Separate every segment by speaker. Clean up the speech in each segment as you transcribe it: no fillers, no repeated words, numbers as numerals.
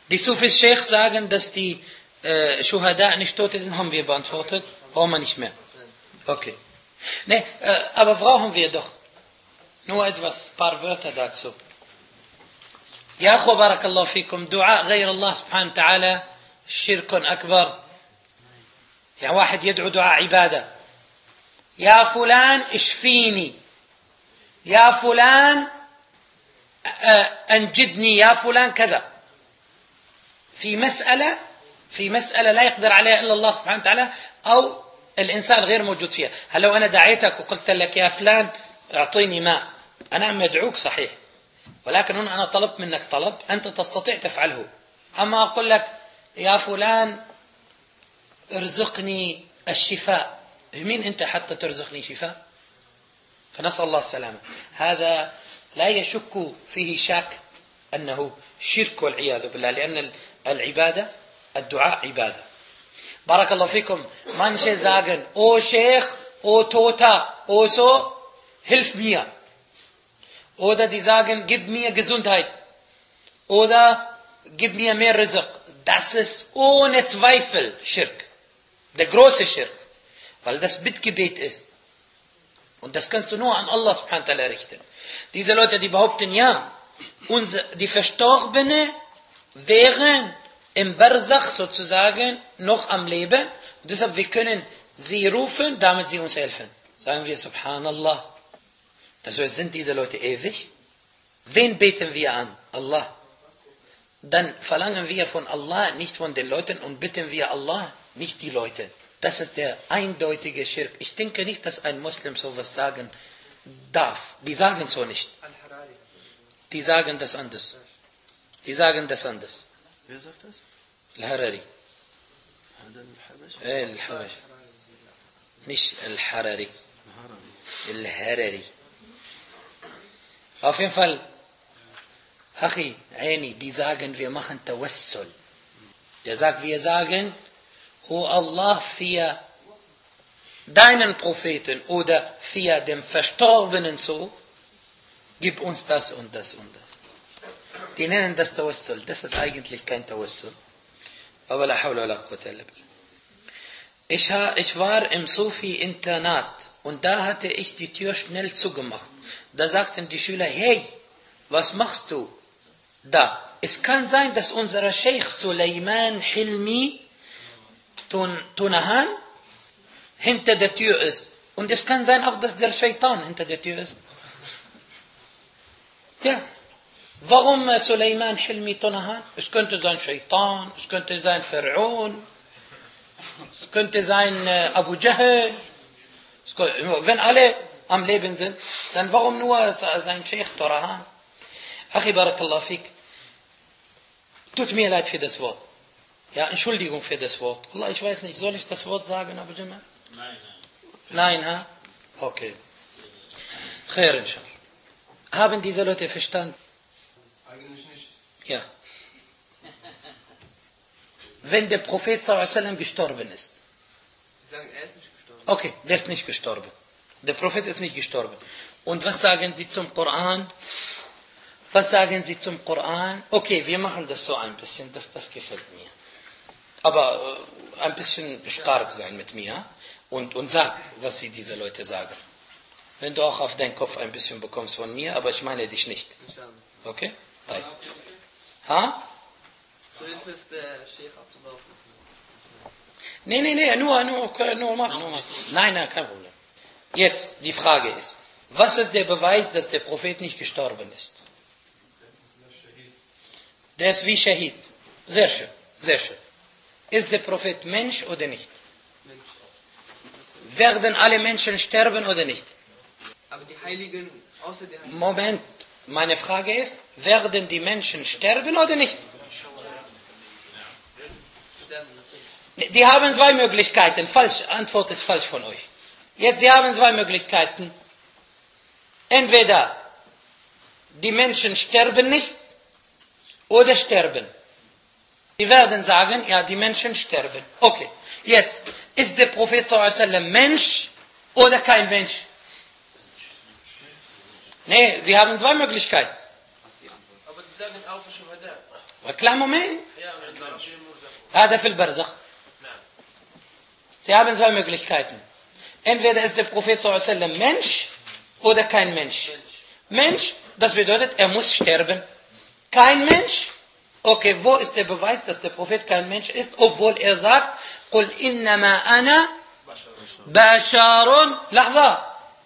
Speaker 1: Die Sufis Sheikh sagen, dass die Shuhada nicht tot sind, haben wir beantwortet. Brauchen wir nicht mehr. Okay. Nee, aber brauchen wir doch nur etwas, paar Wörter dazu. Ja, barakallahu fikum. Dua غير الله سبحانه وتعالى شرك أكبر. يعني واحد يدعو دعاء عبادة. يا فلان اشفيني. يا فلان أنجدني. يا فلان كذا. في مسألة لا يقدر عليها إلا الله سبحانه وتعالى أو الإنسان غير موجود فيها. هل لو أنا دعيتك وقلت لك يا فلان اعطيني ماء، أنا عم أدعوك صحيح، ولكن هنا أنا طلبت منك طلب أنت تستطيع تفعله. أما أقول لك يا فلان ارزقني الشفاء، مين أنت حتى ترزقني شفاء؟ فنسأل الله السلامة. هذا لا يشك فيه شاك أنه شرك والعياذ بالله، لأن العبادة الدعاء عبادة. بارك الله فيكم. Manche sagen, O Sheikh, O Tota, O so, hilf mir. Oder die sagen, gib mir Gesundheit. Oder gib mir mehr Rizq. Das ist ohne Zweifel Schirk. Der große Schirk. Weil das Bittgebet ist. Und das kannst du nur an Allah subhanahu wa ta'ala richten. Diese Leute, die behaupten, ja, die Verstorbene wären im Barzakh sozusagen noch am Leben. Und deshalb, wir können sie rufen, damit sie uns helfen. Sagen wir, Subhanallah. Das heißt, sind diese Leute ewig? Wen beten wir an? Allah. Dann verlangen wir von Allah, nicht von den Leuten, und bitten wir Allah, nicht die Leute. Das ist der eindeutige Schirk. Ich denke nicht, dass ein Muslim sowas sagen darf. Die sagen so nicht. Die sagen das anders. Die sagen das anders.
Speaker 2: Wer sagt das?
Speaker 1: Al-Harari. Al-Habash. Nicht Al-Harari. Al-Harari. Auf jeden Fall, Hachi, Aini, die sagen, wir machen Tawassul. Der sagt, wir sagen, O Allah, für deinen Propheten oder für den Verstorbenen so, gib uns das und das und das. Die nennen das Tawassul. Das ist eigentlich kein Tawassul. Aber la hawla wa la quwwata illa billah. Ich war im Sufi-Internat und da hatte ich die Tür schnell zugemacht. Da sagten die Schüler, hey, was machst du da? Es kann sein, dass unser Sheikh Suleiman Hilmi Tunahan hinter der Tür ist. Und es kann sein auch, dass der Shaitan hinter der Tür ist. Ja. Warum Suleiman Hilmi Tunahan? Es könnte sein Shaitan, es könnte sein Pharaon, es könnte sein Abu Jahl. Wenn alle am Leben sind, dann warum nur sein Sheikh Tunahan? Achi barakallahu fik. Tut mir leid für das Wort. Ja, Entschuldigung für das Wort. Allah, ich weiß nicht, soll ich das Wort sagen, Abu Jamal? Nein. Nein, ha? Okay. Khair, inshallah. Haben diese Leute verstanden?
Speaker 2: Eigentlich nicht.
Speaker 1: Ja. Wenn der Prophet ﷺ gestorben ist.
Speaker 2: Sie sagen, er ist nicht gestorben.
Speaker 1: Okay, der ist nicht gestorben. Der Prophet ist nicht gestorben. Und was sagen sie zum Koran? Was sagen sie zum Koran? Okay, wir machen das so ein bisschen, das gefällt mir. Aber ein bisschen stark sein mit mir und sag, was sie diese Leute sagen. Wenn du auch auf deinen Kopf ein bisschen bekommst von mir, aber ich meine dich nicht. Okay? Nein. Ha?
Speaker 2: So Hilfe ist der Sheikh abzulaufen.
Speaker 1: Nee, nur mal. Nein, kein Problem. Jetzt, die Frage ist, was ist der Beweis, dass der Prophet nicht gestorben ist? Der ist wie Shahid. Sehr schön, sehr schön. Ist der Prophet Mensch oder nicht?
Speaker 2: Mensch.
Speaker 1: Werden alle Menschen sterben oder nicht?
Speaker 2: Aber die Heiligen, außer die Heiligen...
Speaker 1: Moment, meine Frage ist, werden die Menschen sterben oder nicht? Die haben zwei Möglichkeiten. Falsch, Antwort ist falsch von euch. Jetzt, sie haben zwei Möglichkeiten. Entweder die Menschen sterben nicht oder sterben. Sie werden sagen, ja, die Menschen sterben. Okay, jetzt, ist der Prophet ﷺ Mensch oder kein Mensch? Nee, sie haben zwei Möglichkeiten.
Speaker 2: Aber die sagen auch für Shuhada.
Speaker 1: Klar, Moment. هذا في البرزخ. Sie haben zwei Möglichkeiten. Entweder ist der Prophet sallallahu Mensch oder kein Mensch. Mensch, das bedeutet, er muss sterben. Kein Mensch. Okay, wo ist der Beweis, dass der Prophet kein Mensch ist, obwohl er sagt, قُلْ إِنَّمَا أَنَا بَشَارٌ لحظة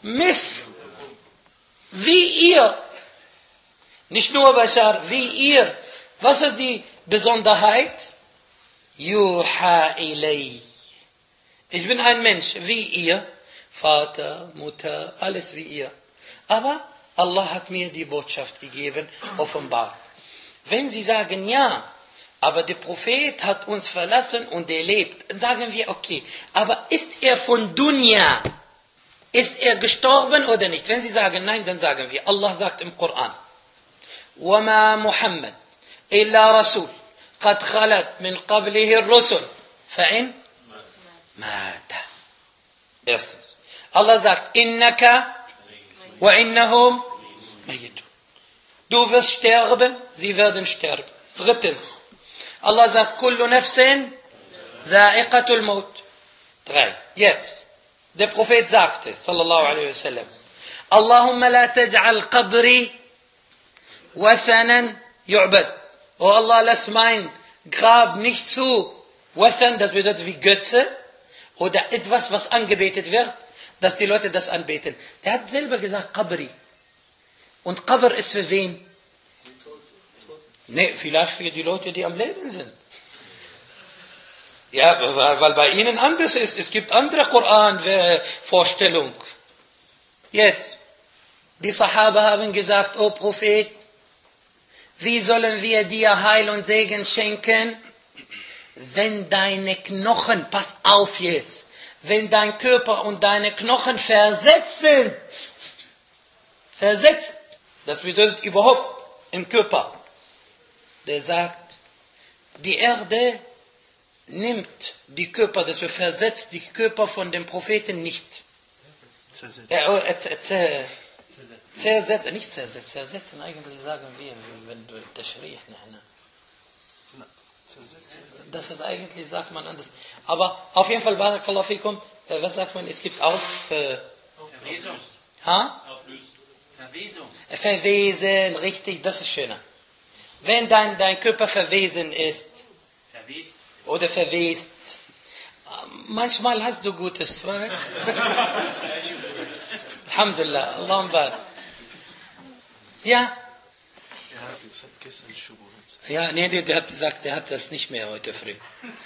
Speaker 1: wie ihr. Nicht nur Bashar, wie ihr. Was ist die Besonderheit? Yuha ilay. Ich bin ein Mensch, wie ihr. Vater, Mutter, alles wie ihr. Aber Allah hat mir die Botschaft gegeben, offenbart. Wenn Sie sagen, ja, aber der Prophet hat uns verlassen und er lebt, dann sagen wir, okay, aber ist er von Dunya? Ist er gestorben oder nicht? Wenn Sie sagen nein, dann sagen wir, Allah sagt im Koran, وَمَا مُحَمَّدٌ إِلَّا رَسُولٌ قَدْ خَلَتْ مِنْ قَبْلِهِ الرُّسُلُ فَإِنْ مَاتَ. Erstens. Allah sagt, إِنَّكَ وَإِنَّهُمْ مَيِّتُونَ. Du wirst sterben, sie werden sterben. Drittens. Allah sagt, كُلُّ نَفْسٍ ذَائِقَةُ الْمَوْتِ. 3. Jetzt. Der Prophet sagte, sallallahu alaihi wasallam, Allahumma la taj'al qabri wathanan yu'bad. Oh Allah, lass mein Grab nicht zu wathan, das bedeutet wie Götze, oder etwas, was angebetet wird, dass die Leute das anbeten. Der hat selber gesagt, Qabri. Und Qabr ist für wen? Nee, vielleicht für die Leute, die am Leben sind. Ja, weil bei ihnen anders ist. Es gibt andere Koran-Vorstellungen. Jetzt, die Sahaba haben gesagt, O Prophet, wie sollen wir dir Heil und Segen schenken, wenn deine Knochen, pass auf jetzt, wenn dein Körper und deine Knochen versetzen. Versetzt, das bedeutet überhaupt im Körper. Der sagt, die Erde nimmt die Körper, das versetzt die Körper von dem Propheten nicht. Zersetzen, nicht zersetzen, zersetzen eigentlich sagen wir, wenn du Taschrih, das ist eigentlich, sagt man anders. Aber auf jeden Fall, Barakallahu fikum, was sagt man, es gibt
Speaker 3: Verwesung. Verwesung.
Speaker 1: Verwesen, richtig, das ist schöner. Wenn dein Körper verwesen ist,
Speaker 3: Verwest.
Speaker 1: Oder verwest. Manchmal hast du Gutes. Alhamdulillah. Allahum barak. Ja?
Speaker 4: Er hat gestern Schubuhat.
Speaker 1: Ja, nee, der hat gesagt, der hat das nicht mehr heute früh.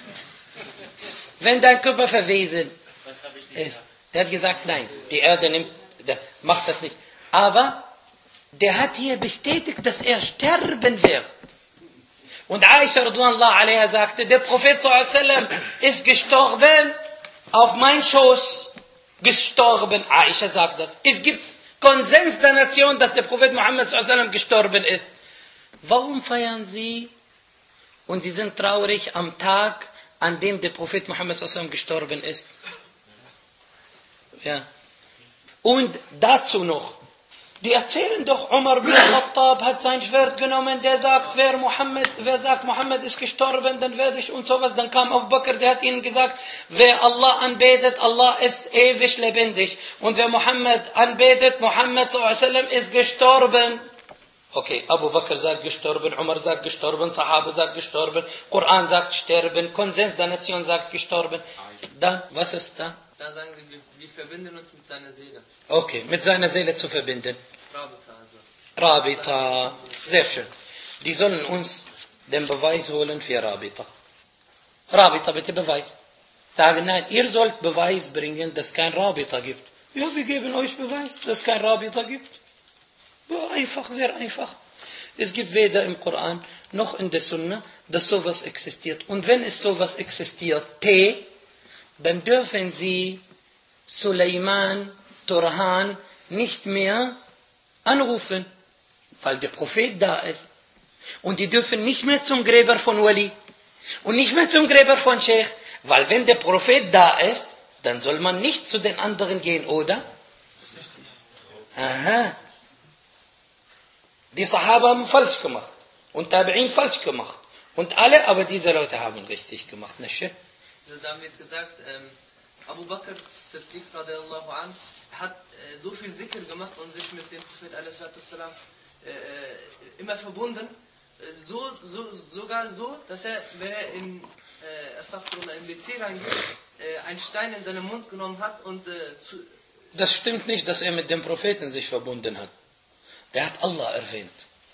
Speaker 1: Wenn dein Körper verwesen ist, der hat gesagt, nein, die Erde macht das nicht. Aber der hat hier bestätigt, dass er sterben wird. Und Aisha radhiyallahu anha sagte, der Prophet sallallahu alaihi wasallam ist gestorben auf mein Schoß. Gestorben. Aisha sagt das. Es gibt Konsens der Nation, dass der Prophet Muhammad sallallahu alaihi wasallam gestorben ist. Warum feiern Sie? Und Sie sind traurig am Tag, an dem der Prophet Muhammad sallallahu alaihi wasallam gestorben ist. Ja. Und dazu noch. Die erzählen doch, Umar bin Khattab hat sein Schwert genommen, der sagt, wer sagt, Muhammad ist gestorben, dann werde ich und sowas. Dann kam Abu Bakr, der hat ihnen gesagt, wer Allah anbetet, Allah ist ewig lebendig. Und wer Muhammad anbetet, Muhammad sallallahu ist gestorben. Okay, Abu Bakr sagt gestorben, Umar sagt gestorben, Sahaba sagt gestorben, Koran sagt sterben, Konsens der Nation sagt gestorben. Dann, was ist da?
Speaker 2: Dann sagen sie, wir verbinden uns mit seiner Seele.
Speaker 1: Okay, mit seiner Seele zu verbinden.
Speaker 2: Rabita also.
Speaker 1: Rabita, sehr schön. Die sollen uns den Beweis holen für Rabita. Rabita, bitte Beweis. Sagen, nein, ihr sollt Beweis bringen, dass es kein Rabita gibt. Ja, wir geben euch Beweis, dass es kein Rabita gibt. Ja, einfach, sehr einfach. Es gibt weder im Koran noch in der Sunna, dass sowas existiert. Und wenn es sowas existiert, dann dürfen sie Suleiman, Turhan nicht mehr anrufen, weil der Prophet da ist. Und die dürfen nicht mehr zum Gräber von Wali und nicht mehr zum Gräber von Sheikh, weil wenn der Prophet da ist, dann soll man nicht zu den anderen gehen, oder? Aha. Die Sahaba haben falsch gemacht. und Tabi'in falsch gemacht. Und alle, aber diese Leute haben richtig gemacht. Nicht?
Speaker 2: Da wird gesagt, Abu Bakr Siddiq radiallahu an hat so viel Zikr gemacht und sich mit dem Prophet a.s. Immer verbunden, sogar so, dass er, wenn er in WC reingeht, einen Stein in seinen Mund genommen hat und
Speaker 1: das stimmt nicht, dass er mit dem Propheten sich verbunden hat. Der hat Allah erwähnt.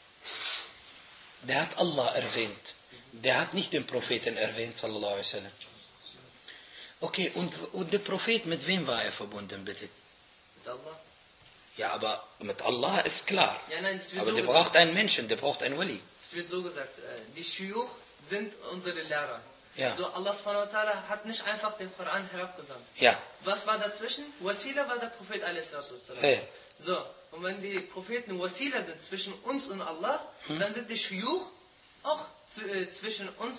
Speaker 1: Der hat Allah erwähnt. Der hat nicht den Propheten erwähnt, sallallahu alaihi wasallam. Okay, und der Prophet, mit wem war er verbunden, bitte?
Speaker 2: mit Allah.
Speaker 1: Ja, aber mit Allah ist klar.
Speaker 2: Ja, nein, das wird
Speaker 1: Aber
Speaker 2: so
Speaker 1: der
Speaker 2: gesagt.
Speaker 1: braucht einen Menschen, der braucht einen Wali.
Speaker 2: Es wird so gesagt, die Shuyukh sind unsere Lehrer.
Speaker 1: Ja.
Speaker 2: So, Allah subhanahu wa ta'ala hat nicht einfach den Koran herabgesandt.
Speaker 1: Ja.
Speaker 2: Was war dazwischen? Wasila war der Prophet a.s.
Speaker 1: Ja.
Speaker 2: So, und wenn die Propheten Wasila sind zwischen uns und Allah, dann sind die Shuyukh auch zwischen uns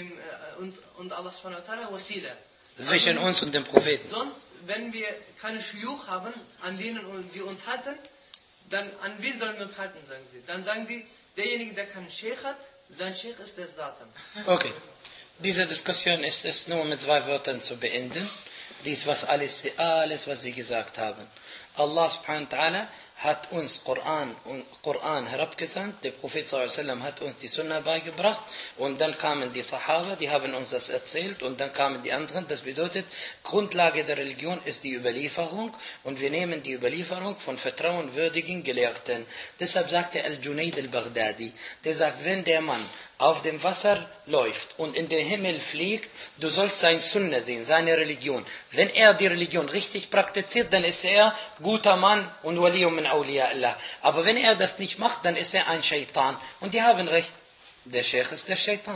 Speaker 2: und Allah subhanahu wa ta'ala Wasila.
Speaker 1: Zwischen uns und dem Propheten.
Speaker 2: Sonst, wenn wir keine Shuyukh haben, an denen wir uns halten, dann an wen sollen wir uns halten, sagen sie. Dann sagen die, derjenige, der keinen Sheikh hat, sein Sheikh ist der Satan.
Speaker 1: Okay. Diese Diskussion ist es nur mit 2 Wörtern zu beenden. Dies was alles, was Sie gesagt haben. Allah subhanahu wa ta'ala hat uns Koran herabgesandt. Der Prophet sallallahu alaihi wasallam hat uns die Sunna beigebracht. Und dann kamen die Sahaba, die haben uns das erzählt. Und dann kamen die anderen. Das bedeutet, Grundlage der Religion ist die Überlieferung. Und wir nehmen die Überlieferung von vertrauenswürdigen Gelehrten. Deshalb sagte Al-Junayd al-Baghdadi, der sagt, wenn der Mann auf dem Wasser läuft und in den Himmel fliegt, du sollst sein Sunna sehen, seine Religion. Wenn er die Religion richtig praktiziert, dann ist er guter Mann und Wali min Awliya Allah. Aber wenn er das nicht macht, dann ist er ein Shaitan. Und die haben recht. Der Sheikh ist der Shaitan.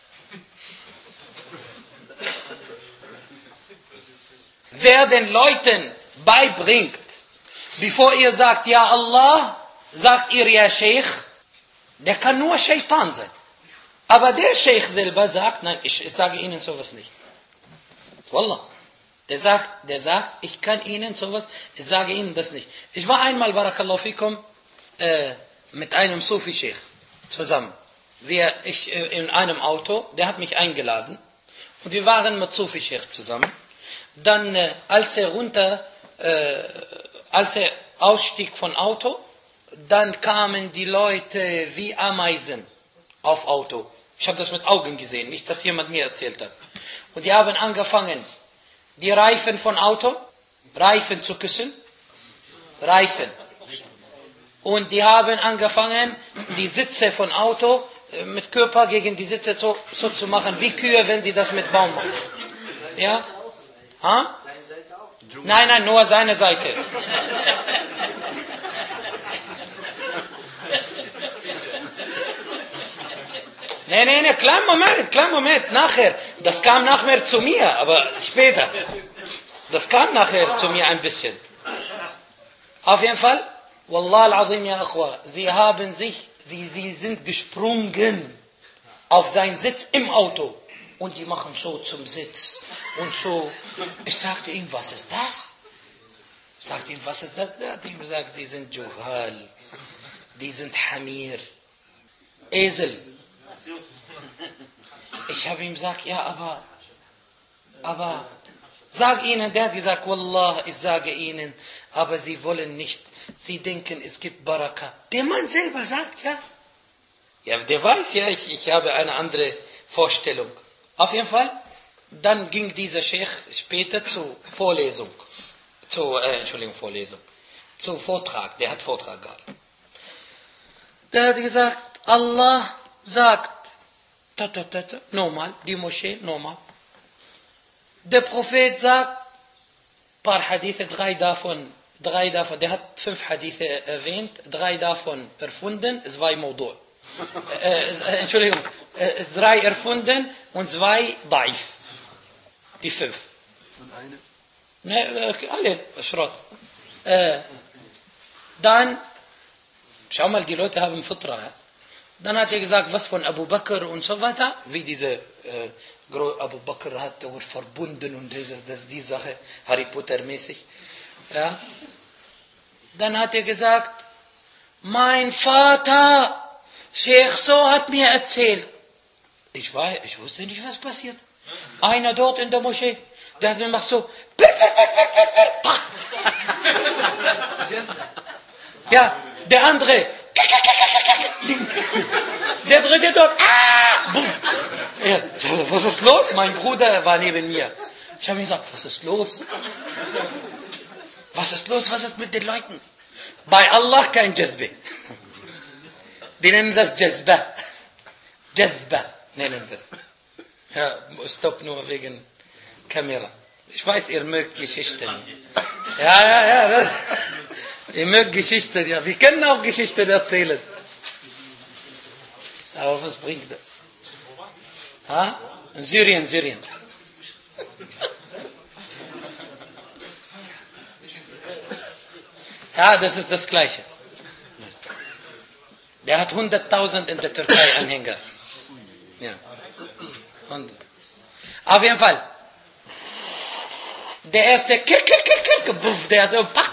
Speaker 1: Wer den Leuten beibringt, bevor ihr sagt, ja Allah, sagt ihr ja Sheikh, der kann nur Shaitan sein. Aber der Sheikh selber sagt, nein, ich sage Ihnen sowas nicht. Wallah. Der sagt, ich kann Ihnen sowas, ich sage Ihnen das nicht. Ich war einmal, barakallahu fikum, mit einem Sufi-Sheikh zusammen. Ich in einem Auto, der hat mich eingeladen. Und wir waren mit Sufi-Sheikh zusammen. Dann, als er ausstieg von Auto, dann kamen die Leute wie Ameisen auf Auto. Ich habe das mit Augen gesehen, nicht, dass jemand mir erzählt hat. Und die haben angefangen, die Reifen von Auto, Reifen zu küssen. Reifen. Und die haben angefangen, die Sitze von Auto mit Körper gegen die Sitze so zu machen, wie Kühe, wenn sie das mit Baum machen. Ja? Ha? Nein, nur seine Seite. Nee, kleinen Moment, nachher. Das kam nachher zu mir, aber später. Das kam nachher zu mir ein bisschen. Auf jeden Fall, Wallah al-Azim ya Akhwa, sie sind gesprungen auf seinen Sitz im Auto. Und die machen so zum Sitz. Und so. Ich sagte ihm, was ist das? Der hat ihm gesagt, die sind Juhal. Die sind Hamir. Esel. Ich habe ihm gesagt, ja, aber sag ihnen, der hat gesagt, Wallah, ich sage ihnen, aber sie wollen nicht, sie denken, es gibt Baraka. Der Mann selber sagt, ja. Ja, der weiß ja, ich habe eine andere Vorstellung. Auf jeden Fall, dann ging dieser Sheikh später zur Vorlesung. Zu Vortrag, der hat Vortrag gehabt. Der hat gesagt, Allah sagt, normal, die Moschee, normal. Der Prophet sagt, paar Hadithe, drei davon, der hat 5 Hadithe erwähnt, 3 davon erfunden, 2 Maudu'. Entschuldigung, 3 erfunden und 2 daif. Die 5.
Speaker 4: Und eine?
Speaker 1: Ne, alle, Schrott. Dann, schau mal, die Leute haben Fitra. Ja? Dann hat er gesagt, was von Abu Bakr und so weiter, wie diese Abu Bakr hat verbunden und das ist die Sache, Harry Potter mäßig. Ja? Dann hat er gesagt, mein Vater Sheikh So hat mir erzählt. Ich wusste nicht, was passiert. Einer dort in der Moschee, der hat gemacht so. Ja, der andere. Der dritte dort. Ja, was ist los? Mein Bruder war neben mir. Ich habe ihm gesagt, was ist los? Was ist los? Was ist mit den Leuten? Bei Allah kein Jazbe. Die nennen das Jazba. Jazba nennen sie es. Ja, stopp nur wegen Kamera. Ich weiß, ihr mögt Geschichten. Ja. Ihr mögt Geschichten, ja. Wir können auch Geschichten erzählen. Aber was bringt das? Ha? In Syrien. Ja, das ist das Gleiche. Der hat 100.000 in der Türkei Anhänger. Ja. Und auf jeden Fall. Der erste der hat so pack.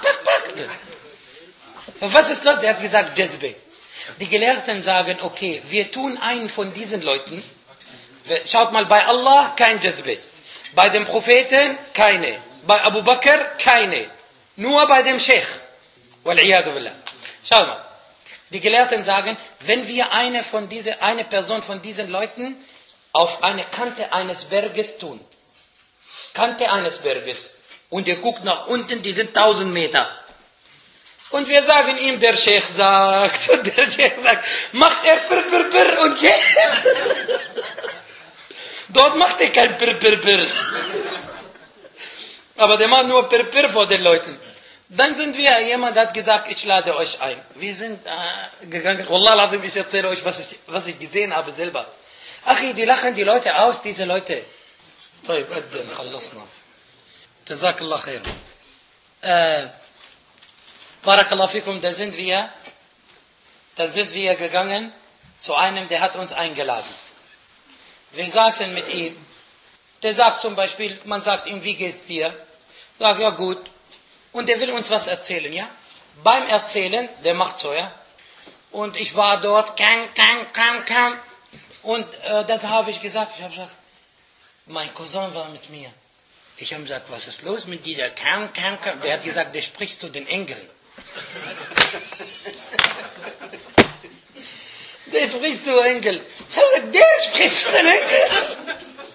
Speaker 1: Was ist los? Der hat gesagt Jazbe. Die Gelehrten sagen, okay, wir tun einen von diesen Leuten. Schaut mal, bei Allah kein Jazbe. Bei dem Propheten keine. Bei Abu Bakr keine. Nur bei dem Sheikh. Wal'iyadu billah. Schaut mal. Die Gelehrten sagen, wenn wir eine Person von diesen Leuten auf eine Kante eines Berges tun. Kante eines Berges. Und ihr guckt nach unten, die sind 1000 Meter. Und wir sagen ihm, der Sheikh sagt, und der Sheikh sagt, macht er Pir und geht. Dort macht er kein Pir. Aber der macht nur Pir vor den Leuten. Dann sind wir, jemand hat gesagt, ich lade euch ein. Wir sind gegangen, Wallah, ich erzähle euch, was ich gesehen habe selber. Achi, die lachen die Leute aus, diese Leute. طيب أدن خلصنا جزاك الله خير بارك الله فيكم. Da sind wir gegangen zu einem, der hat uns eingeladen. Wir saßen mit ihm. Der sagt zum Beispiel, man sagt ihm, wie geht's dir? Sag, ja gut. Und der will uns was erzählen, ja? Beim Erzählen, der macht so, ja? Und ich war dort, und das habe ich gesagt, mein Cousin war mit mir. Ich habe gesagt, was ist los mit dir? Der hat gesagt, der spricht zu den Engeln. Der spricht zu Engeln. Ich habe gesagt, der spricht zu den Engeln.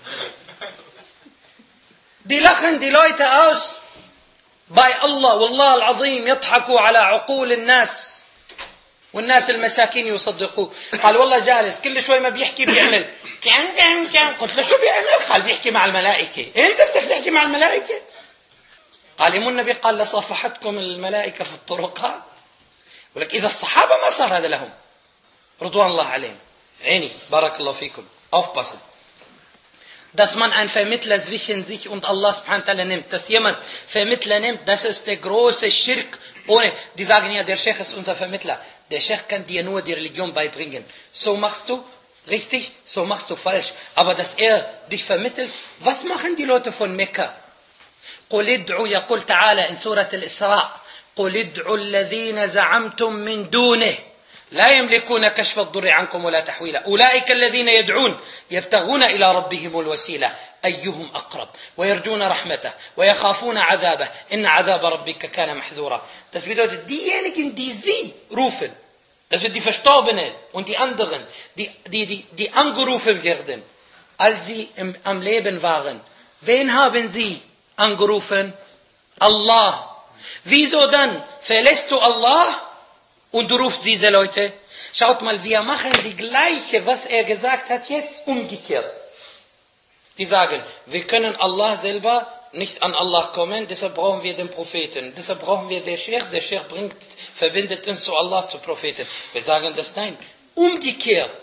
Speaker 1: Die lachen die Leute aus. Bei Allah, Wallah al-Azim, يضحكوا على عقول الناس. والناس المساكين يصدقوه. قال والله جالس كل شوي ما بيحكي بيعمل كان قلت له شو بيعمل؟ قال بيحكي مع الملائكة. انت بدك تحكي مع الملائكة؟ قال يمو النبي قال لصافحتكم الملائكة في الطرقات. ولك إذا الصحابة ما صار هذا لهم رضوان الله عليهم. عيني بارك الله فيكم. Aufpassen. Dass man einen Vermittler zwischen sich und Allah subhanahu wa ta'ala nimmt, dass jemand Vermittler nimmt, das ist der große Schirk. Die sagen ja, der Sheikh ist unser Vermittler. Der Sheikh kann dir nur die Religion beibringen. So machst du richtig, so machst du falsch. Aber dass er dich vermittelt, was machen die Leute von Mekka? قُلِ ادْعُوا يقول تعالى in Surah Al-Isra قُلِ ادْعُوا الَّذِينَ زَعَمْتُم مِّن دُونِهِ لا يملكون كشف الضر عنكم ولا تحويلا أولئك الذين يدعون يبتغون إلى ربهم الوسيلة أيهم أقرب ويرجون رحمته ويخافون عذابه إن عذاب ربك كان محذورا. Das bedeutet, diejenigen, die sie rufen, das wird die Verstorbenen und die anderen, die angerufen werden, als sie am Leben waren. Wen haben sie angerufen? Allah. Wieso dann verlässt du Allah und du rufst diese Leute? Schaut mal, wir machen die gleiche, was er gesagt hat, jetzt umgekehrt. Die sagen, wir können Allah selber nicht an Allah kommen, deshalb brauchen wir den Propheten. Deshalb brauchen wir den Sheikh. Der Sheikh verbindet uns zu Allah, zu Propheten. Wir sagen das nein. Umgekehrt.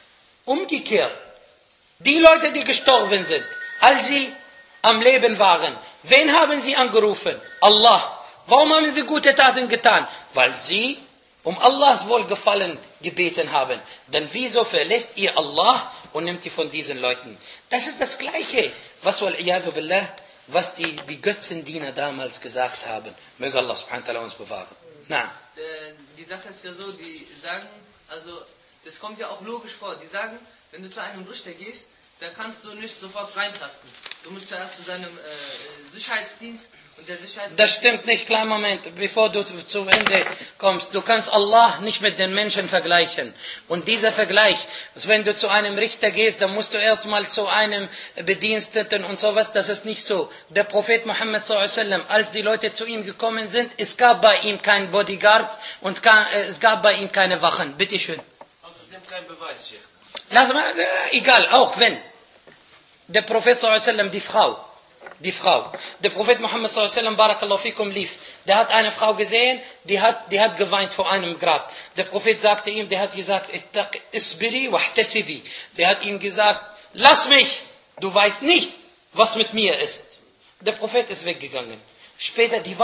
Speaker 1: Die Leute, die gestorben sind, als sie am Leben waren, wen haben sie angerufen? Allah. Warum haben sie gute Taten getan? Weil sie um Allahs Wohlgefallen gebeten haben. Dann wieso verlässt ihr Allah und nimmt ihr von diesen Leuten? Das ist das Gleiche, was die Götzendiener damals gesagt haben. Möge Allah subhanahu wa ta'ala uns bewahren. Na.
Speaker 2: Die Sache ist ja so, die sagen, also das kommt ja auch logisch vor. Die sagen, wenn du zu einem Richter gehst, da kannst du nicht sofort reintasten. Du musst zuerst zu seinem Sicherheitsdienst und der Sicherheitsdienst...
Speaker 1: Das stimmt nicht, kleinen Moment, bevor du zu Ende kommst. Du kannst Allah nicht mit den Menschen vergleichen. Und dieser Vergleich, wenn du zu einem Richter gehst, dann musst du erstmal zu einem Bediensteten und sowas, das ist nicht so. Der Prophet Muhammad sallam, als die Leute zu ihm gekommen sind, es gab bei ihm keinen Bodyguard und es gab bei ihm keine Wachen. Bitte schön.
Speaker 3: Also, ich habe keinen Beweis hier.
Speaker 1: Lass mal, egal, auch wenn. Der Prophet sallam, die Frau. Der Prophet Muhammad sallam, barakallahu fikum, lief. Der hat eine Frau gesehen, die hat geweint vor einem Grab. Der Prophet sagte ihm, der hat gesagt, isbiri wahtasibi. Sie hat ihm gesagt, lass mich, du weißt nicht, was mit mir ist. Der Prophet ist weggegangen. Später, die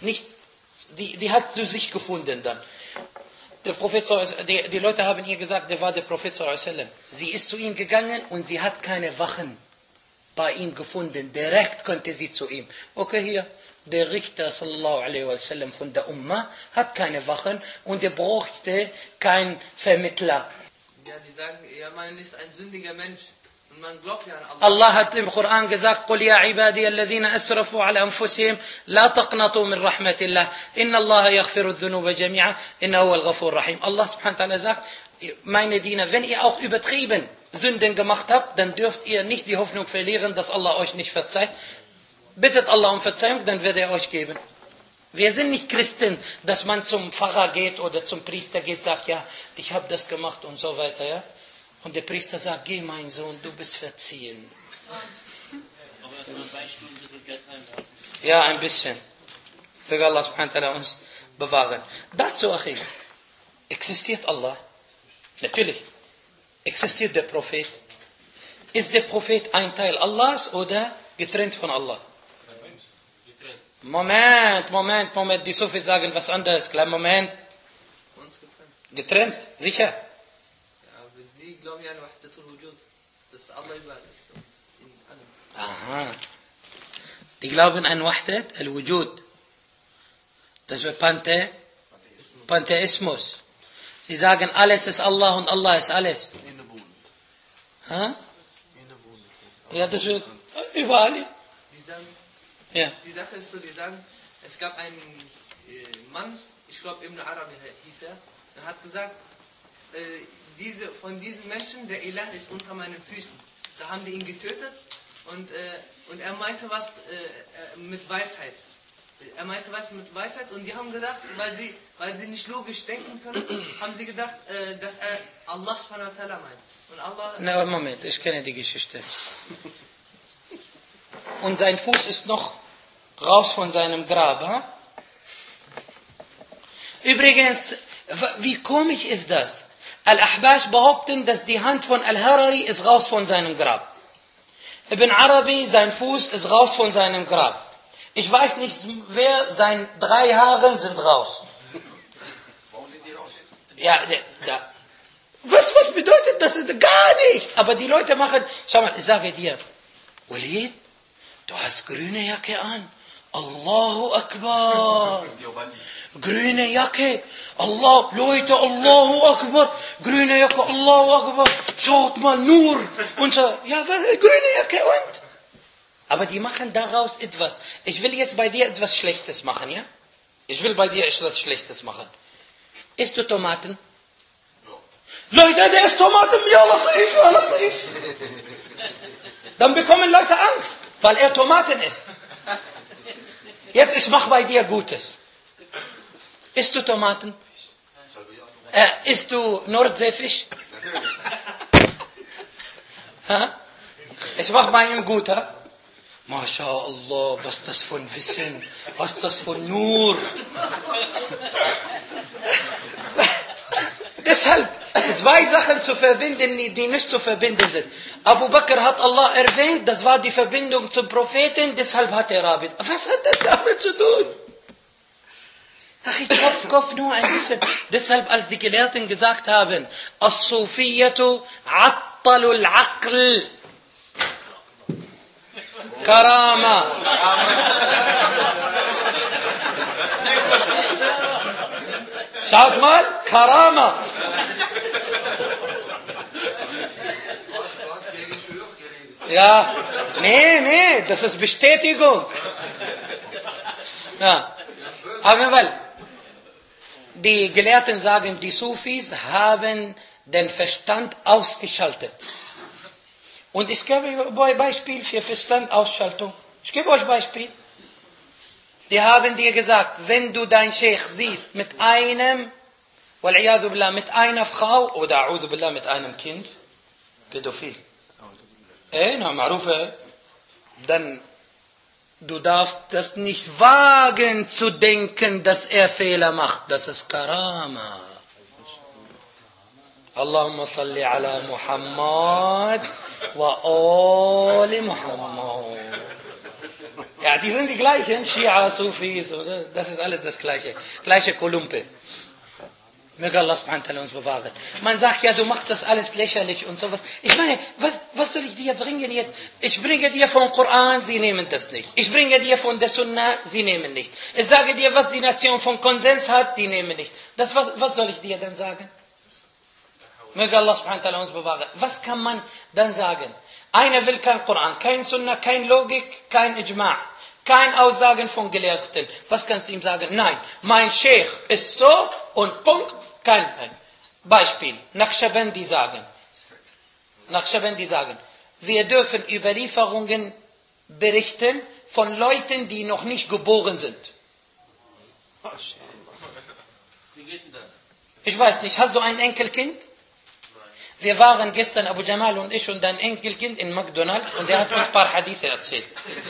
Speaker 1: hat zu sich gefunden dann. Der Prophet, die Leute haben ihr gesagt, der war der Prophet sallam. Sie ist zu ihm gegangen und sie hat keine Wachen bei ihm gefunden. Direkt konnte sie zu ihm. Okay, hier, der Richter sallallahu alaihi wasallam von der Umma hat keine Wachen und er brauchte keinen Vermittler.
Speaker 2: Ja, die sagen, ja, man ist ein sündiger Mensch. Und man glaubt ja an Allah.
Speaker 1: Allah hat im Koran gesagt, قُلْ يَا عِبَادِيَ الَّذِينَ أَسْرَفُوا عَلَى أَنفُسِهِمْ لَا تَقْنَطُوا مِنْ رَحْمَةِ اللَّهِ إِنَّ اللَّهَ يَغْفِرُ الذُّنُوبَ جَمِيعًا إِنَّهُ هُوَ الْغَفُورُ الرَّحِيمُ. Allah subhanahu wa ta'ala sagt, meine Diener, wenn ihr auch übertrieben Sünden gemacht habt, dann dürft ihr nicht die Hoffnung verlieren, dass Allah euch nicht verzeiht. Bittet Allah um Verzeihung, dann wird er euch geben. Wir sind nicht Christen, dass man zum Pfarrer geht oder zum Priester geht, sagt, ja, ich habe das gemacht und so weiter, ja. Und der Priester sagt, geh mein Sohn, du bist verziehen.
Speaker 3: Aber erstmal 2 Stunden ein bisschen Geld einwerfen.
Speaker 1: Ja, ein bisschen. Möge Allah subhanahu wa ta'ala uns bewahren. Dazu, Achim, existiert Allah? Natürlich. Existiert der Prophet? Ist der Prophet ein Teil Allahs oder getrennt von Allah? Moment. Die Sufis sagen was anderes. Kleinen Moment.
Speaker 2: Uns getrennt.
Speaker 1: Getrennt? Sicher?
Speaker 2: Ja, aber sie glauben ja an Wahdatul Wujud, dass Allah überall ist und in allem.
Speaker 1: Aha. Die glauben an Wahdat al-Wujud. Das wird Pantheismus. Sie sagen, alles ist Allah und Allah ist alles. Ha? Ja, das wird überall.
Speaker 2: Die sagen,
Speaker 1: Ja.
Speaker 2: die Sache ist so, die sagen, es gab einen Mann, ich glaube Ibn Arabi hieß er, der hat gesagt, von diesen Menschen, der Ilah ist unter meinen Füßen. Da haben die ihn getötet und er meinte was mit Weisheit. Und die haben gedacht, weil sie nicht logisch denken können, haben sie gedacht, dass er Allah subhanahu wa ta'ala meint. Und Allah...
Speaker 1: Na, Moment, ich kenne die Geschichte. Und sein Fuß ist noch raus von seinem Grab. Ha? Übrigens, wie komisch ist das? Al-Ahbash behaupten, dass die Hand von Al-Harari ist raus von seinem Grab. Ibn Arabi, sein Fuß ist raus von seinem Grab. Ich weiß nicht, wer, sein 3 Haare sind raus.
Speaker 4: Warum sind die raus?
Speaker 1: Ja, da. Was bedeutet das? Gar nicht. Aber die Leute machen, schau mal, ich sage dir, Walid, du hast grüne Jacke an. Allahu Akbar. Grüne Jacke. Allah, Leute, Allahu Akbar. Grüne Jacke, Allahu Akbar. Schaut mal, Nur. Und so, ja, grüne Jacke und? Aber die machen daraus etwas. Ich will jetzt bei dir etwas Schlechtes machen, ja? Ich will bei dir etwas Schlechtes machen. Isst du Tomaten? Leute, der isst Tomaten, ja Latif, ja Latif. Dann bekommen Leute Angst, weil er Tomaten isst. Jetzt, ich mache bei dir Gutes. Isst du Tomaten? Isst du Nordseefisch? Ich mache bei ihm gut, ha? MashaAllah, was das von Wissen, was das von Nur. Deshalb 2 Sachen zu verbinden, die nicht zu verbinden sind. Abu Bakr hat Allah erwähnt, das war die Verbindung zum Propheten, deshalb hat er Rabit. Was hat das damit zu tun? Ach, Kopf nur ein bisschen. Deshalb, als die Gelehrten gesagt haben, As-Sufiyatu attalul aql. Karama. Schaut mal, Karama. Ja, nee, das ist Bestätigung. Ja, aber weil die Gelehrten sagen, die Sufis haben den Verstand ausgeschaltet. Und ich gebe euch Beispiel für Verstandausschaltung. Ich gebe euch Beispiel. Die haben dir gesagt, wenn du deinen Sheikh siehst mit einem, wal'iyadu billah, mit einer Frau oder a'udhu billah, mit einem Kind, pädophil. Ma'rufe, dann du darfst das nicht wagen zu denken, dass er Fehler macht. Das ist Karama. Allahumma salli ala Muhammad wa ali Muhammad. Ja, die sind die gleichen, Shia, Sufis, das ist alles das Gleiche. Gleiche Kolumpe. Möge Allah subhanahu wa ta'ala uns bewahren. Man sagt ja, du machst das alles lächerlich und sowas. Ich meine, was soll ich dir bringen jetzt? Ich bringe dir vom Koran, sie nehmen das nicht. Ich bringe dir von der Sunna, sie nehmen nicht. Ich sage dir, was die Nation von Konsens hat, die nehmen nicht. Was soll ich dir denn sagen? Möge Allah subhanahu wa ta'ala uns bewahren. Was kann man dann sagen? Einer will kein Koran, kein Sunna, kein Logik, kein Ijma', kein Aussagen von Gelehrten. Was kannst du ihm sagen? Nein, mein Sheikh ist so und Punkt. Kein Beispiel. Naqshbandi sagen, wir dürfen Überlieferungen berichten von Leuten, die noch nicht geboren sind.
Speaker 3: Wie geht denn das?
Speaker 1: Ich weiß nicht, hast du ein Enkelkind? Wir waren gestern, Abu Jamal und ich und dein Enkelkind in McDonald's und er hat uns ein paar Hadithe erzählt.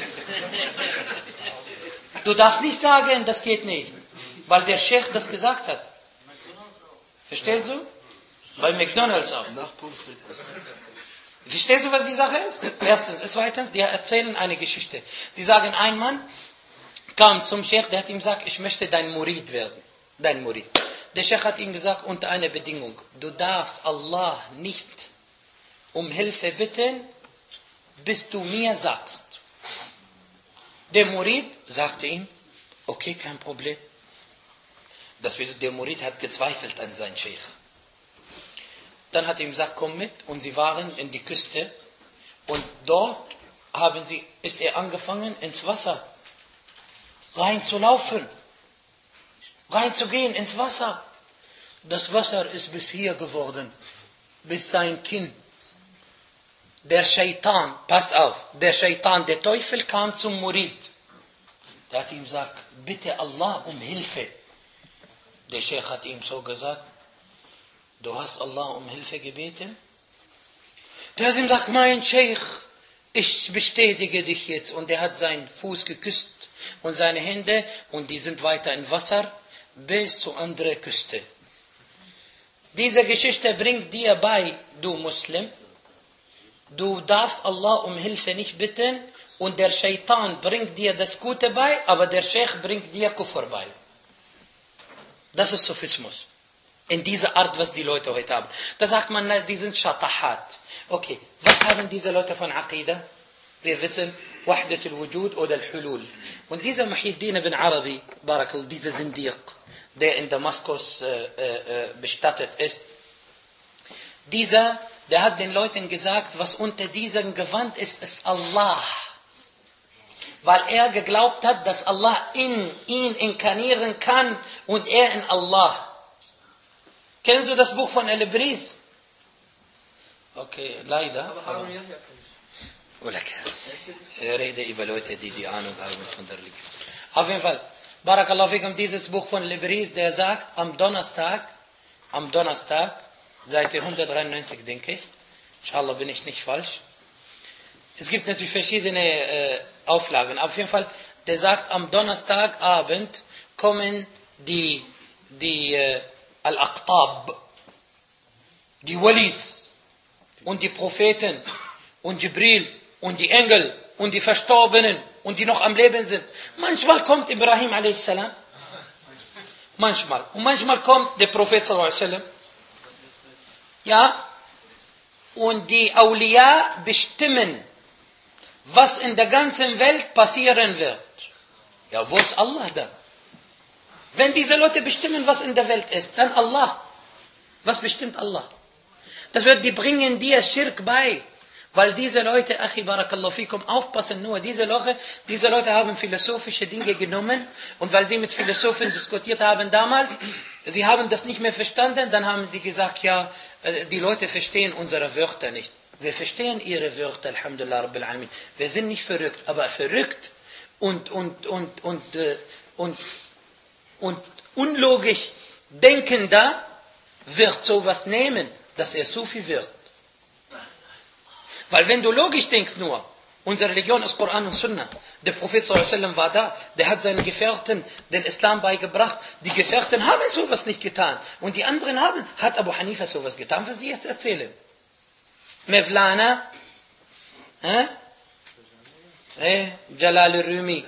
Speaker 1: Du darfst nicht sagen, das geht nicht, weil der Sheikh das gesagt hat. Verstehst du? Bei McDonald's auch. Verstehst du, was die Sache ist? Erstens. Zweitens, die erzählen eine Geschichte. Die sagen, ein Mann kam zum Sheikh, der hat ihm gesagt, ich möchte dein Murid werden. Dein Murid. Der Sheikh hat ihm gesagt, unter einer Bedingung. Du darfst Allah nicht um Hilfe bitten, bis du mir sagst. Der Murid sagte ihm, okay, kein Problem. Der Murid hat gezweifelt an seinen Sheikh. Dann hat er ihm gesagt, komm mit. Und sie waren in die Küste. Und dort ist er angefangen, ins Wasser reinzulaufen. Reinzugehen ins Wasser. Das Wasser ist bis hier geworden. Bis sein Kinn. Der Shaitan, passt auf, der Teufel kam zum Murid. Der hat ihm gesagt, bitte Allah um Hilfe. Der Sheikh hat ihm so gesagt, du hast Allah um Hilfe gebeten? Der hat ihm gesagt, mein Sheikh, ich bestätige dich jetzt. Und er hat seinen Fuß geküsst und seine Hände und die sind weiter im Wasser bis zur anderen Küste. Diese Geschichte bringt dir bei, du Muslim, du darfst Allah um Hilfe nicht bitten und der Shaitan bringt dir das Gute bei, aber der Sheikh bringt dir Kufr bei. Das ist Sufismus. In dieser Art, was die Leute heute haben. Da sagt man, die sind Shatahat. Okay, was haben diese Leute von Aqidah? Wir wissen, Wahdat al-Wujud oder al-Hulul. Und dieser Muhyiddin ibn Arabi, Barakallah, dieser Sindiq, der in Damaskus bestattet ist, der hat den Leuten gesagt, was unter diesem Gewand ist, ist Allah. Weil er geglaubt hat, dass Allah in ihn inkarnieren kann und er in Allah. Kennst du das Buch von Al-Ibris? Okay, leider.
Speaker 2: Aber Harun Yahya
Speaker 1: Oder ich rede über Leute, die Ahnung haben von der Religion. Auf jeden Fall, Barakallahu fikum, dieses Buch von Al-Ibris, der sagt, am Donnerstag, Seite 193, denke ich, inshallah bin ich nicht falsch. Es gibt natürlich verschiedene Auflagen. Auf jeden Fall, der sagt, am Donnerstagabend kommen die Al-Aqtab, die Walis und die Propheten und Jibril und die Engel und die Verstorbenen und die noch am Leben sind. Manchmal kommt Ibrahim a.s. Manchmal. Und manchmal kommt der Prophet s.a.w. Ja, und die Awliya bestimmen, was in der ganzen Welt passieren wird. Ja, wo ist Allah dann? Wenn diese Leute bestimmen, was in der Welt ist, dann Allah. Was bestimmt Allah? Das wird, die bringen dir Schirk bei. Weil diese Leute, Achi Barakallahu fikum, aufpassen nur, diese Leute haben philosophische Dinge genommen und weil sie mit Philosophen diskutiert haben damals, sie haben das nicht mehr verstanden, dann haben sie gesagt, ja, die Leute verstehen unsere Wörter nicht. Wir verstehen ihre Wörter, Alhamdulillah Rabbil Alamin. Wir sind nicht verrückt, aber verrückt und unlogisch denkender wird sowas nehmen, dass er Sufi wird. Weil wenn du logisch denkst nur, unsere Religion ist Koran und Sunna. Der Prophet ﷺ war da, der hat seinen Gefährten den Islam beigebracht. Die Gefährten haben sowas nicht getan. Und die anderen hat Abu Hanifa sowas getan, was sie jetzt erzählen. Mevlana, Jalal al-Rumi,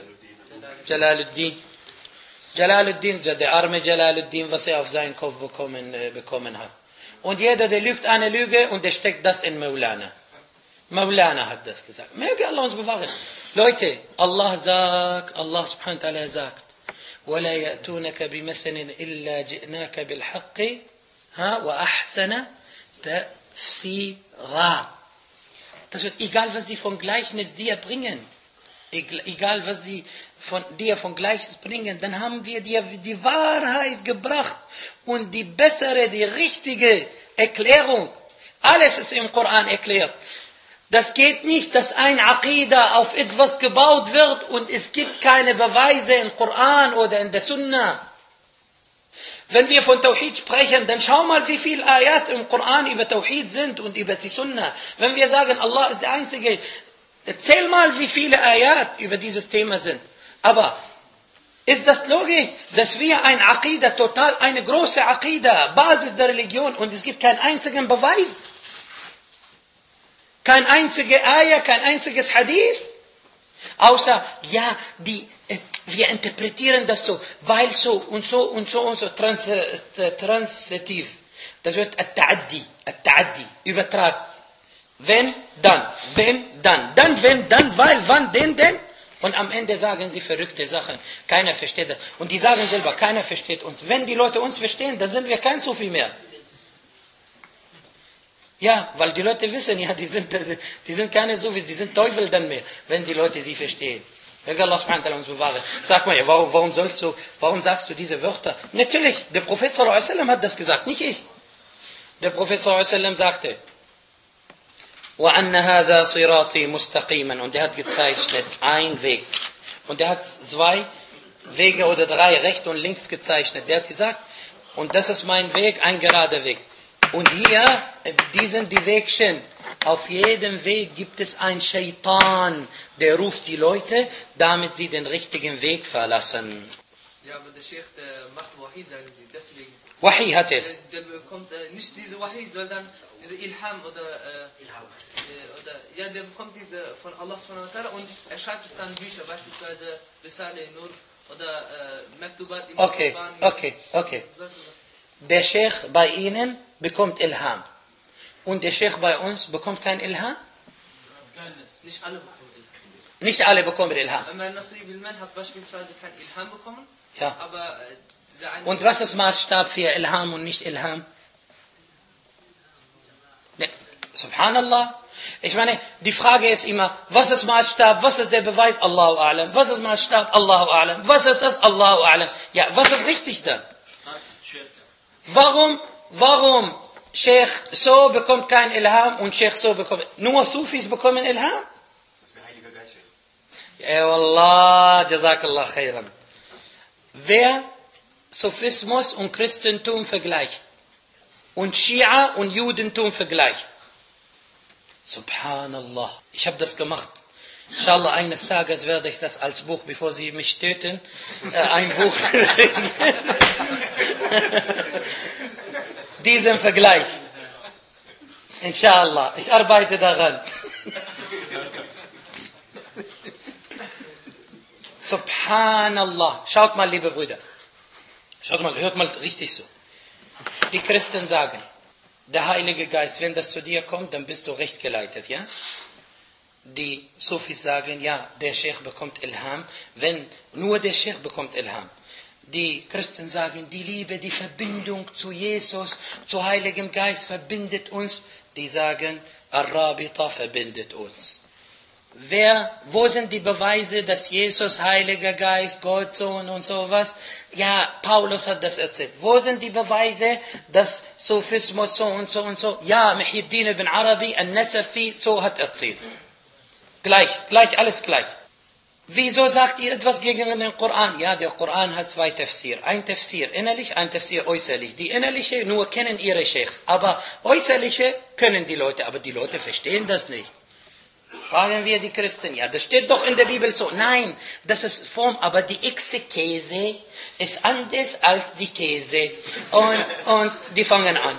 Speaker 1: Jalaluddin, der arme Jalaluddin, was er auf seinen Kopf bekommen hat. Und jeder, der lügt eine Lüge und der steckt das in Mevlana. Mevlana hat das gesagt. Möge Allah uns bewahren. Leute, Allah subhanahu wa ta'ala sagt, وَلَا يَأْتُونَكَ بِمَثَلٍ إِلَّا جِئْنَاكَ بِالْحَقِّ وَأَحْسَنَ تَفْسِيرًا. Das wird, egal was sie von Gleichnis dir bringen, egal was sie von dir von Gleichnis bringen, dann haben wir dir die Wahrheit gebracht und die bessere, die richtige Erklärung. Alles ist im Koran erklärt. Das geht nicht, dass ein Aqidah auf etwas gebaut wird und es gibt keine Beweise im Koran oder in der Sunna. Wenn wir von Tawhid sprechen, dann schau mal, wie viele Ayat im Koran über Tawhid sind und über die Sunna. Wenn wir sagen, Allah ist der Einzige, erzähl mal, wie viele Ayat über dieses Thema sind. Aber ist das logisch, dass wir ein Aqidah, total eine große Aqidah, Basis der Religion, und es gibt keinen einzigen Beweis? Kein einziger Ayah, kein einziges Hadith. Außer, ja, wir interpretieren das so, weil so und so und so und so, transitiv. Das wird At-Ta'addi, übertragen. Wenn, dann, weil, wann, denn. Und am Ende sagen sie verrückte Sachen. Keiner versteht das. Und die sagen selber, keiner versteht uns. Wenn die Leute uns verstehen, dann sind wir kein Sufi mehr. Ja, weil die Leute wissen, ja, die sind keine Sufis, die sind Teufel dann mehr, wenn die Leute sie verstehen. Möge Allah subhanahu wa ta'ala uns bewahren. Sag mal, ja, warum sagst du diese Wörter? Natürlich, der Prophet sallallahu alaihi wasallam hat das gesagt, nicht ich. Der Prophet sallallahu alaihi wasallam sagte, وَأَنَّ هَذَا صِرَاطِي مُسْتَقِيمًا, und er hat gezeichnet, ein Weg. Und er hat 2 Wege oder 3, rechts und links gezeichnet. Der hat gesagt, und das ist mein Weg, ein gerader Weg. Und hier, die sind die Wegchen. Auf jedem Weg gibt es einen Shaitan, der ruft die Leute, damit sie den richtigen Weg verlassen.
Speaker 2: Ja, aber der Sheikh, der macht Wahi, sagen sie, deswegen.
Speaker 1: Wahi hat er.
Speaker 2: Der bekommt nicht diese Wahi, sondern diese Ilham ja, der bekommt diese von Allah subhanahu wa ta'ala und er schreibt es dann Bücher, beispielsweise Risale Nur oder Maktubat im
Speaker 1: Okay. Der Sheikh bei Ihnen bekommt Ilham. Und der Sheikh bei uns bekommt kein Ilham?
Speaker 2: Nicht alle bekommen Ilham.
Speaker 1: Nicht alle bekommen Ilham.
Speaker 2: Nasri Bilman hat beispielsweise kein Ilham bekommen.
Speaker 1: Ja.
Speaker 2: Aber
Speaker 1: und was ist Maßstab für Ilham und nicht Ilham? Ja. Subhanallah. Ich meine, die Frage ist immer, was ist Maßstab, was ist der Beweis? Allahu A'lam. Was ist Maßstab? Allahu A'lam. Was ist das? Allahu A'lam. Ja, was ist richtig dann? Warum Sheikh so bekommt kein Ilham und Sheikh so bekommt... Nur Sufis bekommen Ilham?
Speaker 4: Das ist der Heilige Geist.
Speaker 1: Ja, Wallah, Jazakallah khairan. Wer Sufismus und Christentum vergleicht und Schia und Judentum vergleicht, Subhanallah. Ich habe das gemacht. Inshallah, eines Tages werde ich das als Buch, bevor Sie mich töten, ein Buch diesen Vergleich. Inshallah, ich arbeite daran. Subhanallah. Schaut mal, liebe Brüder. Schaut mal, hört mal richtig so. Die Christen sagen, der Heilige Geist, wenn das zu dir kommt, dann bist du recht geleitet, ja? Die Sufis sagen, ja, der Sheikh bekommt Ilham, wenn nur der Sheikh bekommt Ilham. Die Christen sagen, die Liebe, die Verbindung zu Jesus, zu Heiligem Geist verbindet uns, die sagen, Ar-Rabita verbindet uns. Wo sind die Beweise, dass Jesus, Heiliger Geist, Gott, Sohn und sowas? Ja, Paulus hat das erzählt. Wo sind die Beweise, dass Sufismus so und so und so? Ja, Muhyiddin ibn Arabi, An-Nasafi, so hat erzählt. Gleich, alles gleich. Wieso sagt ihr etwas gegen den Koran? Ja, der Koran hat 2 Tafsir. Ein Tafsir innerlich, ein Tafsir äußerlich. Die innerliche nur kennen ihre Scheikhs, aber äußerliche können die Leute, aber die Leute verstehen das nicht. Fragen wir die Christen, ja, das steht doch in der Bibel so. Nein, das ist Form, aber die Exegese ist anders als die Käse. Und die fangen an.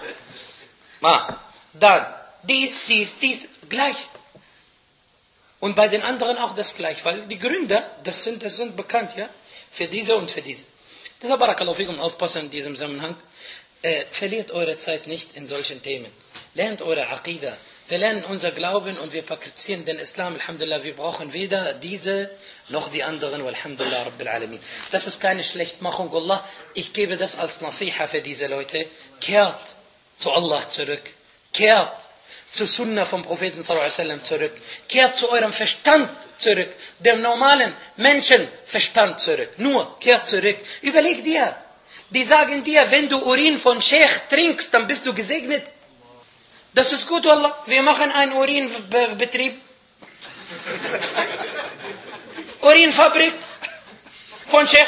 Speaker 1: Dann, dies, gleich. Und bei den anderen auch das gleich, weil die Gründer, das sind bekannt, ja, für diese und für diese. Deshalb, Barakallahu fikum, aufpassen in diesem Zusammenhang. Verliert eure Zeit nicht in solchen Themen. Lernt eure Aqidah. Wir lernen unser Glauben und wir praktizieren den Islam, Alhamdulillah. Wir brauchen weder diese noch die anderen, Alhamdulillah Rabbil Alamin. Das ist keine Schlechtmachung, Allah. Ich gebe das als Nasiha für diese Leute. Kehrt zu Allah zurück. Kehrt zu Sunnah vom Propheten sallallahu alaihi wasallam zurück. Kehrt zu eurem Verstand zurück. Dem normalen Menschenverstand zurück. Nur kehrt zurück. Überleg dir. Die sagen dir, wenn du Urin von Sheikh trinkst, dann bist du gesegnet. Das ist gut, Wallah. Wir machen einen Urinbetrieb. Urinfabrik von Sheikh.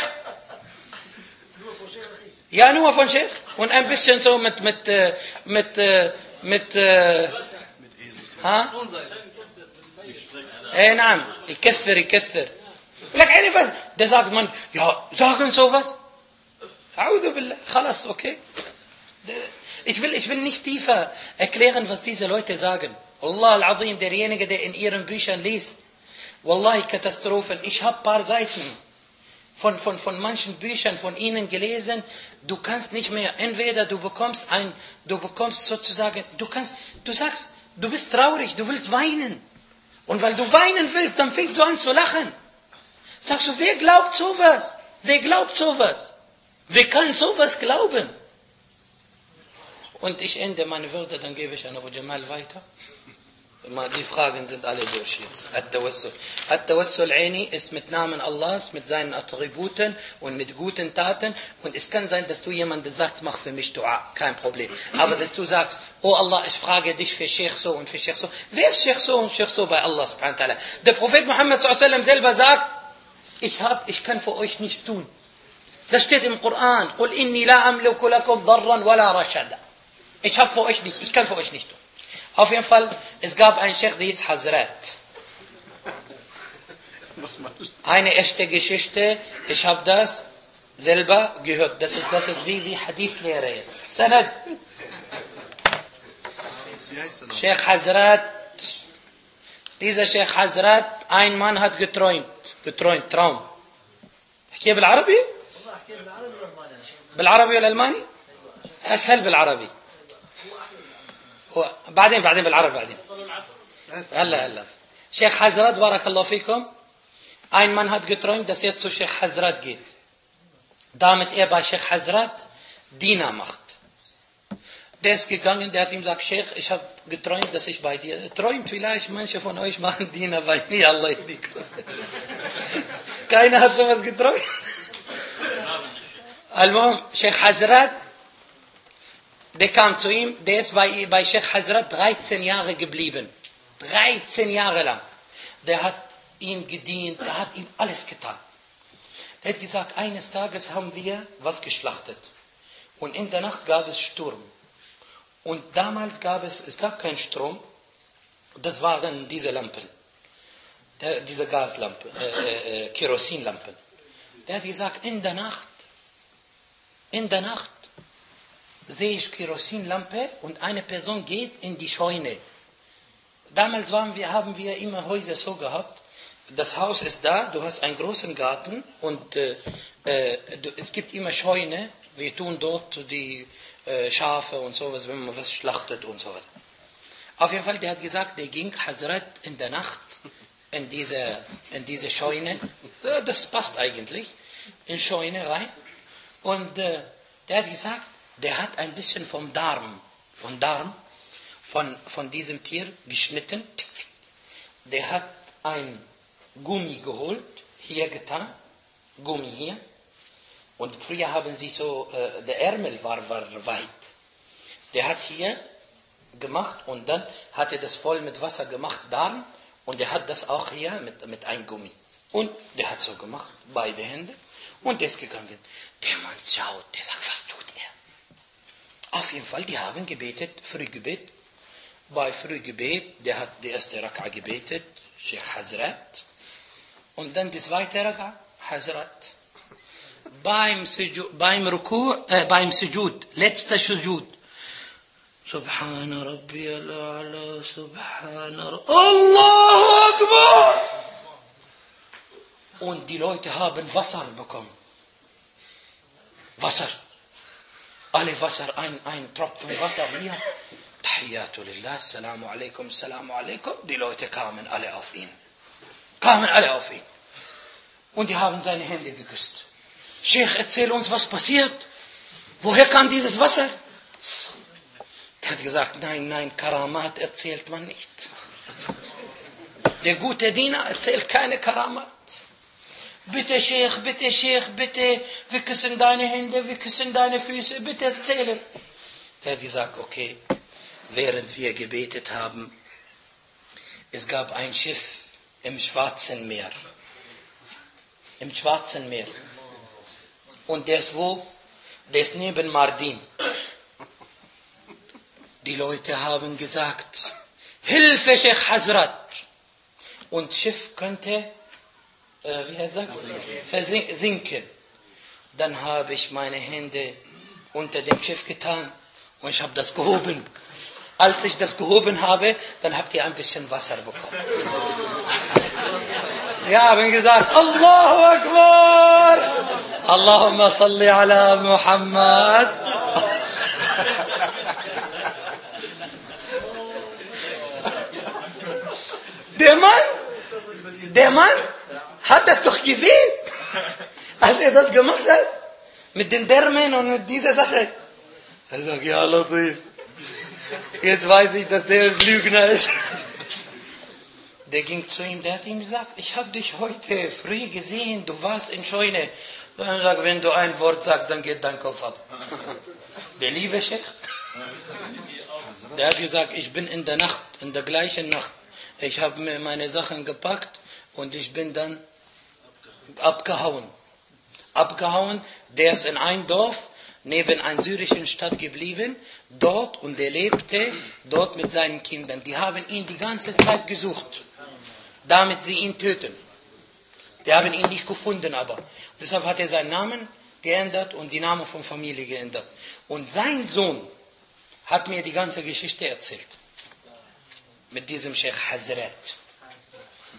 Speaker 1: Ja, nur von Sheikh. Und ein bisschen so mit نعم يكثر لك عارف ده sagt man ja sagen sowas أعوذ بالله خلاص okay ich will nicht tiefer erklären was diese Leute sagen Allah al-Azim derjenige der in ihren Büchern liest Wallahi Katastrophen ich habe ein paar Seiten von manchen Büchern von ihnen gelesen, du kannst nicht mehr, entweder du bekommst sozusagen, du sagst, du bist traurig, du willst weinen. Und weil du weinen willst, dann fängst du an zu lachen. Sagst du, wer glaubt sowas? Wer glaubt sowas? Wer kann sowas glauben? Und ich ende meine Würde, dann gebe ich an Abu Jamal weiter. Die Fragen sind alle durch jetzt. At-Tawassul. At-Tawassul Aini ist mit Namen Allahs, mit seinen Attributen und mit guten Taten. Und es kann sein, dass du jemandem sagst, mach für mich Dua. Kein Problem. Aber dass du sagst, oh Allah, ich frage dich für Sheikh so und für Sheikh so. Wer ist Sheikh so und Sheikh so bei Allah subhanahu wa ta'ala? Der Prophet Muhammad sallallahu alaihi wasallam selber sagt, ich kann für euch nichts tun. Das steht im Koran. قُلْ إِنِّي لَا أَمْلِكُ لَكُمْ ضَرًّا وَلَا رَشَدًا. Ich kann für euch nicht tun. Auf jeden Fall, es gab einen Sheikh, der hieß Hazrat. Eine echte Geschichte, ich habe das selber gehört. Das ist wie Hadith-Lehre jetzt. Sanad. Sheikh Hazrat, dieser Sheikh Hazrat, ein Mann hat geträumt, Traum. احكي بالعربي؟ بالعربي ولا الماني؟ اسهل بالعربي. بعدين بالعربي بعدين. هلا. Sheikh Hazrat, barakallahu fikum. Ein Mann hat geträumt, dass er zu Sheikh Hazrat geht. Damit er bei Sheikh Hazrat Diener macht. Der ist gegangen, der hat ihm gesagt, Sheikh, ich habe geträumt, dass ich bei dir... Träumt vielleicht, manche von euch machen Diener bei mir, Allah yahdik. Keiner hat sowas geträumt. Also, Sheikh Hazrat, der kam zu ihm, der ist bei Sheikh Hazrat 13 Jahre geblieben. 13 Jahre lang. Der hat ihm gedient, der hat ihm alles getan. Der hat gesagt, eines Tages haben wir was geschlachtet. Und in der Nacht gab es Sturm. Und damals gab es keinen Strom. Das waren diese Lampen. Diese Gaslampen, Kerosinlampen. Der hat gesagt, in der Nacht sehe ich Kerosinlampe und eine Person geht in die Scheune. Damals haben wir immer Häuser so gehabt. Das Haus ist da, du hast einen großen Garten und es gibt immer Scheune. Wir tun dort die Schafe und sowas, wenn man was schlachtet und so weiter. Auf jeden Fall, der hat gesagt, der ging Hazrat in der Nacht in diese Scheune. Das passt eigentlich. In Scheune rein. Und der hat gesagt, der hat ein bisschen vom Darm. von diesem Tier geschnitten. Der hat ein Gummi geholt, hier getan, Gummi hier. Und früher haben sie so, der Ärmel war weit. Der hat hier gemacht und dann hat er das voll mit Wasser gemacht, Darm. Und er hat das auch hier mit einem Gummi. Und der hat so gemacht, beide Hände. Und der ist gegangen. Der Mann schaut, der sagt, was tut er? Auf jeden Fall, die haben gebetet, Frühgebet. Bei Frühgebet, der hat die erste Raka gebetet, Sheikh Hazrat. Und dann die zweite Raka, Hazrat. Beim Sujud, letzter Sujud. Subhana Rabbi al-A'la, Subhana Rabbi, Allahu Akbar! Und die Leute haben Wasser bekommen. Wasser. Alle Wasser, ein Tropfen Wasser hier. Tahiyyatu lillah, Assalamu alaikum, Assalamu alaikum. Die Leute kamen alle auf ihn. Und die haben seine Hände geküsst. Sheikh, erzähl uns, was passiert. Woher kam dieses Wasser? Er hat gesagt, nein, Karamat erzählt man nicht. Der gute Diener erzählt keine Karamat. Bitte Sheikh, bitte, wir küssen deine Hände, wir küssen deine Füße, bitte erzählen. Er hat gesagt, okay, während wir gebetet haben, es gab ein Schiff im Schwarzen Meer. Und der ist wo? Der ist neben Mardin. Die Leute haben gesagt, Hilfe, Sheikh Hazrat. Und Schiff könnte, versinken. Dann habe ich meine Hände unter dem Schiff getan und ich habe das gehoben. Als ich das gehoben habe, dann habt ihr ein bisschen Wasser bekommen. Ja, haben gesagt, Allahu Akbar! Allahumma salli ala Muhammad. Der Mann hat das doch gesehen, als er das gemacht hat, mit den Därmen und mit dieser Sache. Er sagt, ja Latif, jetzt weiß ich, dass der Lügner ist. Der ging zu ihm, der hat ihm gesagt, ich habe dich heute früh gesehen, du warst in Scheune. Dann sagt, wenn du ein Wort sagst, dann geht dein Kopf ab. Der liebe Sheikh, der hat gesagt, ich bin in der gleichen Nacht, ich habe mir meine Sachen gepackt und ich bin dann abgehauen. Der ist in ein Dorf neben einer syrischen Stadt geblieben, dort, und er lebte dort mit seinen Kindern. Die haben ihn die ganze Zeit gesucht, damit sie ihn töten. Die haben ihn nicht gefunden, aber. Deshalb hat er seinen Namen geändert und die Namen von Familie geändert. Und sein Sohn hat mir die ganze Geschichte erzählt. Mit diesem Sheikh Hazrat.